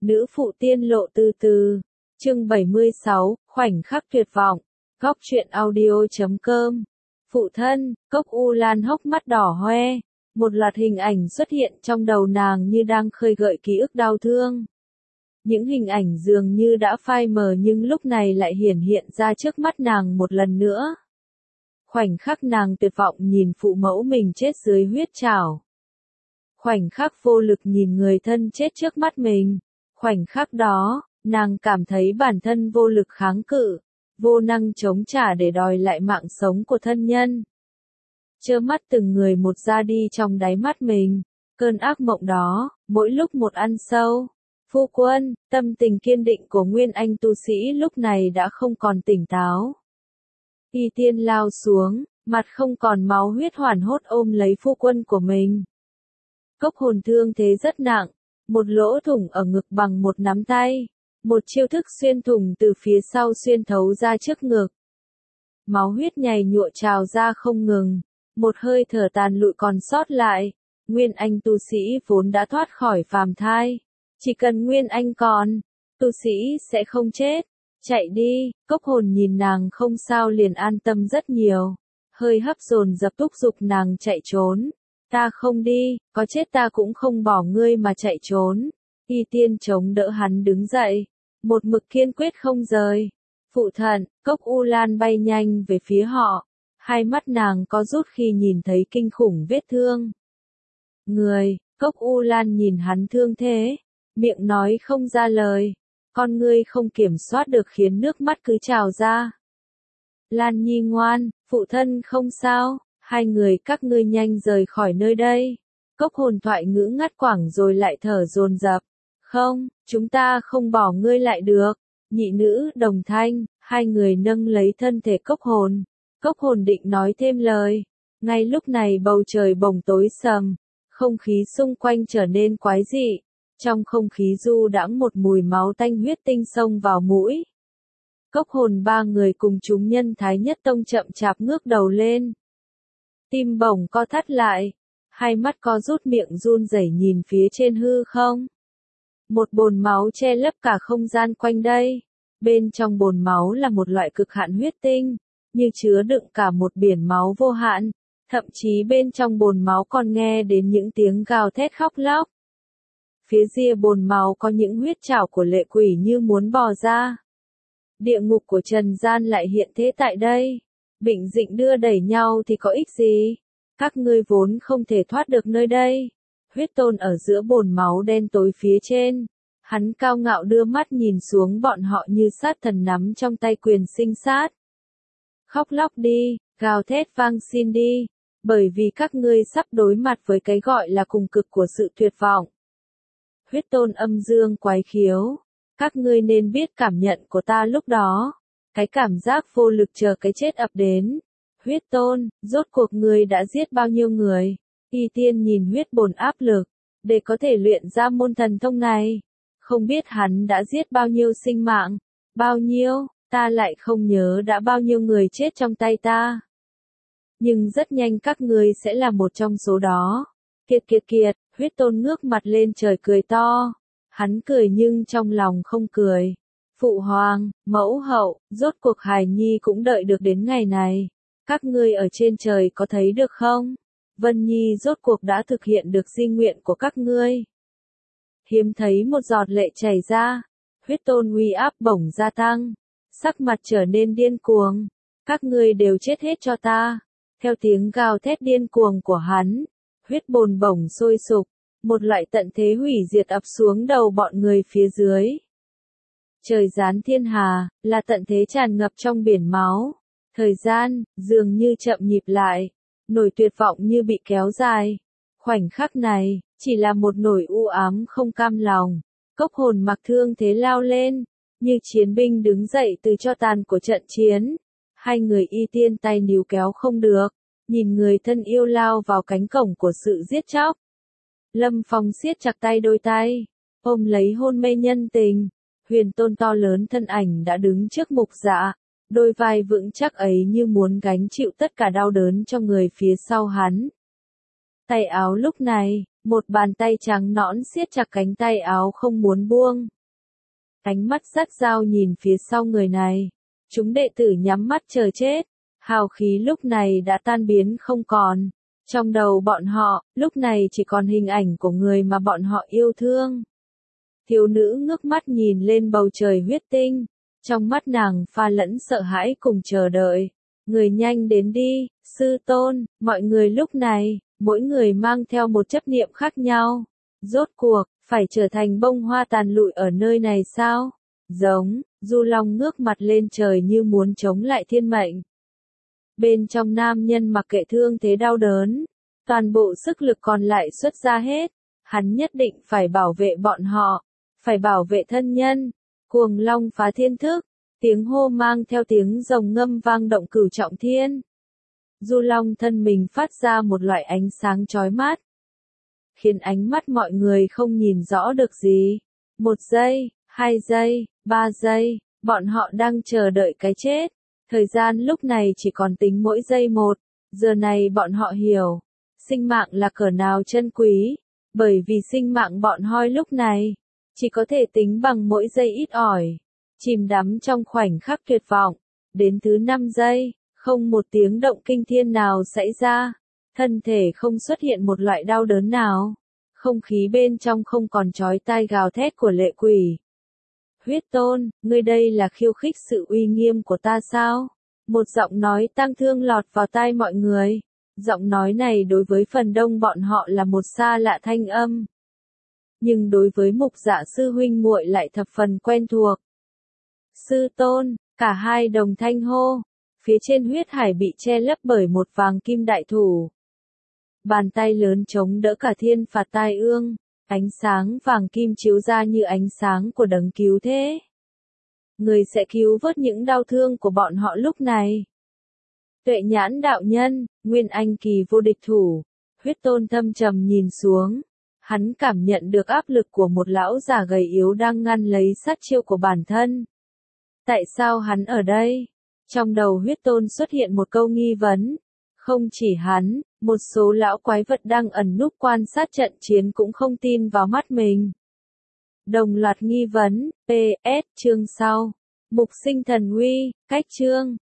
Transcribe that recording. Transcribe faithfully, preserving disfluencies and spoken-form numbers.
Nữ phụ tiên lộ từ từ. Chương bảy mươi sáu, khoảnh khắc tuyệt vọng. Góc truyện audio chấm com. Phụ thân, Cốc U Lan hốc mắt đỏ hoe. Một loạt hình ảnh xuất hiện trong đầu nàng như đang khơi gợi ký ức đau thương. Những hình ảnh dường như đã phai mờ nhưng lúc này lại hiển hiện ra trước mắt nàng một lần nữa. Khoảnh khắc nàng tuyệt vọng nhìn phụ mẫu mình chết dưới huyết trảo. Khoảnh khắc vô lực nhìn người thân chết trước mắt mình. Khoảnh khắc đó, nàng cảm thấy bản thân vô lực kháng cự, vô năng chống trả để đòi lại mạng sống của thân nhân. Trơ mắt từng người một ra đi trong đáy mắt mình, cơn ác mộng đó, mỗi lúc một ăn sâu. Phu quân, tâm tình kiên định của Nguyên Anh tu sĩ lúc này đã không còn tỉnh táo. Y Tiên lao xuống, mặt không còn máu huyết hoảng hốt ôm lấy phu quân của mình. Cốc hồn thương thế rất nặng, một lỗ thủng ở ngực bằng một nắm tay, một chiêu thức xuyên thủng từ phía sau xuyên thấu ra trước ngực. Máu huyết nhầy nhụa trào ra không ngừng, một hơi thở tàn lụi còn sót lại. Nguyên Anh tu sĩ vốn đã thoát khỏi phàm thai, chỉ cần Nguyên Anh còn, tu sĩ sẽ không chết. Chạy đi, Cốc hồn nhìn nàng không sao liền an tâm rất nhiều, hơi hấp dồn dập thúc giục nàng chạy trốn. Ta không đi, có chết ta cũng không bỏ ngươi mà chạy trốn. Y Tiên chống đỡ hắn đứng dậy, một mực kiên quyết không rời. Phụ thân, Cốc U Lan bay nhanh về phía họ, hai mắt nàng có rút khi nhìn thấy kinh khủng vết thương. Người, Cốc U Lan nhìn hắn thương thế, miệng nói không ra lời, con ngươi không kiểm soát được khiến nước mắt cứ trào ra. Lan Nhi ngoan, phụ thân không sao. Hai người các ngươi nhanh rời khỏi nơi đây. Cốc hồn thoại ngữ ngắt quãng rồi lại thở dồn dập. Không, chúng ta không bỏ ngươi lại được. Nhị nữ đồng thanh, hai người nâng lấy thân thể cốc hồn. Cốc hồn định nói thêm lời. Ngay lúc này bầu trời bỗng tối sầm, không khí xung quanh trở nên quái dị. Trong không khí du đãng một mùi máu tanh huyết tinh xông vào mũi. Cốc hồn ba người cùng chúng nhân Thái Nhất Tông chậm chạp ngước đầu lên. Tim bổng co thắt lại, hai mắt co rút miệng run rẩy nhìn phía trên hư không. Một bồn máu che lấp cả không gian quanh đây. Bên trong bồn máu là một loại cực hạn huyết tinh, như chứa đựng cả một biển máu vô hạn. Thậm chí bên trong bồn máu còn nghe đến những tiếng gào thét khóc lóc. Phía ria bồn máu có những huyết trảo của lệ quỷ như muốn bò ra. Địa ngục của trần gian lại hiện thế tại đây. Bệnh dịnh đưa đẩy nhau thì có ích gì? Các ngươi vốn không thể thoát được nơi đây. Huyết Tôn ở giữa bồn máu đen tối phía trên. Hắn cao ngạo đưa mắt nhìn xuống bọn họ như sát thần nắm trong tay quyền sinh sát. Khóc lóc đi, gào thét vang xin đi. Bởi vì các ngươi sắp đối mặt với cái gọi là cùng cực của sự tuyệt vọng. Huyết Tôn âm dương quái khiếu. Các ngươi nên biết cảm nhận của ta lúc đó. Cái cảm giác vô lực chờ cái chết ập đến. Huyết Tôn, rốt cuộc ngươi đã giết bao nhiêu người? Y Tiên nhìn huyết bồn áp lực, để có thể luyện ra môn thần thông này. Không biết hắn đã giết bao nhiêu sinh mạng, bao nhiêu, ta lại không nhớ đã bao nhiêu người chết trong tay ta. Nhưng rất nhanh các ngươi sẽ là một trong số đó. Kiệt kiệt kiệt, Huyết Tôn ngước mặt lên trời cười to. Hắn cười nhưng trong lòng không cười. Phụ hoàng, mẫu hậu, rốt cuộc hài nhi cũng đợi được đến ngày này. Các ngươi ở trên trời có thấy được không? Vân Nhi rốt cuộc đã thực hiện được di nguyện của các ngươi. Hiếm thấy một giọt lệ chảy ra. Huyết Tôn uy áp bổng gia tăng. Sắc mặt trở nên điên cuồng. Các ngươi đều chết hết cho ta. Theo tiếng gào thét điên cuồng của hắn, huyết bồn bổng sôi sục. Một loại tận thế hủy diệt ập xuống đầu bọn người phía dưới. Trời giáng thiên hà, là tận thế tràn ngập trong biển máu. Thời gian, dường như chậm nhịp lại. Nỗi tuyệt vọng như bị kéo dài. Khoảnh khắc này, chỉ là một nỗi u ám không cam lòng. Cốc hồn mặc thương thế lao lên, như chiến binh đứng dậy từ tro tàn của trận chiến. Hai người Y Tiên tay níu kéo không được, nhìn người thân yêu lao vào cánh cổng của sự giết chóc. Lâm Phong siết chặt tay đôi tay, ôm lấy hôn mê nhân tình. Huyền Tôn to lớn thân ảnh đã đứng trước mục dạ, đôi vai vững chắc ấy như muốn gánh chịu tất cả đau đớn cho người phía sau hắn. Tay áo lúc này, một bàn tay trắng nõn siết chặt cánh tay áo không muốn buông. Ánh mắt sát dao nhìn phía sau người này. Chúng đệ tử nhắm mắt chờ chết. Hào khí lúc này đã tan biến không còn. Trong đầu bọn họ, lúc này chỉ còn hình ảnh của người mà bọn họ yêu thương. Thiếu nữ ngước mắt nhìn lên bầu trời huyết tinh. Trong mắt nàng pha lẫn sợ hãi cùng chờ đợi. Người nhanh đến đi, sư tôn, mọi người lúc này, mỗi người mang theo một chấp niệm khác nhau. Rốt cuộc, phải trở thành bông hoa tàn lụi ở nơi này sao? Giống, Du Long ngước mặt lên trời như muốn chống lại thiên mệnh. Bên trong nam nhân mặc kệ thương thế đau đớn, toàn bộ sức lực còn lại xuất ra hết. Hắn nhất định phải bảo vệ bọn họ, phải bảo vệ thân nhân. Cuồng long phá thiên thức, tiếng hô mang theo tiếng rồng ngâm vang động cửu trọng thiên. Du Long thân mình phát ra một loại ánh sáng chói mắt, khiến ánh mắt mọi người không nhìn rõ được gì. Một giây, hai giây, ba giây, bọn họ đang chờ đợi cái chết. Thời gian lúc này chỉ còn tính mỗi giây một. Giờ này bọn họ hiểu, sinh mạng là cỡ nào chân quý, bởi vì sinh mạng bọn hoi lúc này chỉ có thể tính bằng mỗi giây ít ỏi, chìm đắm trong khoảnh khắc tuyệt vọng. Đến thứ năm giây, không một tiếng động kinh thiên nào xảy ra, thân thể không xuất hiện một loại đau đớn nào, không khí bên trong không còn chói tai gào thét của lệ quỷ. Huyết Tôn, ngươi đây là khiêu khích sự uy nghiêm của ta sao? Một giọng nói tang thương lọt vào tai mọi người. Giọng nói này đối với phần đông bọn họ là một xa lạ thanh âm. Nhưng đối với Mục Dạ sư huynh muội lại thập phần quen thuộc. Sư Tôn, cả hai đồng thanh hô. Phía trên huyết hải bị che lấp bởi một vàng kim đại thủ. Bàn tay lớn chống đỡ cả thiên phạt tai ương. Ánh sáng vàng kim chiếu ra như ánh sáng của đấng cứu thế. Người sẽ cứu vớt những đau thương của bọn họ lúc này. Tuệ nhãn đạo nhân, nguyên anh kỳ vô địch thủ. Huyết Tôn thâm trầm nhìn xuống. Hắn cảm nhận được áp lực của một lão già gầy yếu đang ngăn lấy sát chiêu của bản thân. Tại sao hắn ở đây? Trong đầu Huyết Tôn xuất hiện một câu nghi vấn. Không chỉ hắn, một số lão quái vật đang ẩn núp quan sát trận chiến cũng không tin vào mắt mình. Đồng loạt nghi vấn, pê ét chương sau. Mục sinh thần uy, cách chương.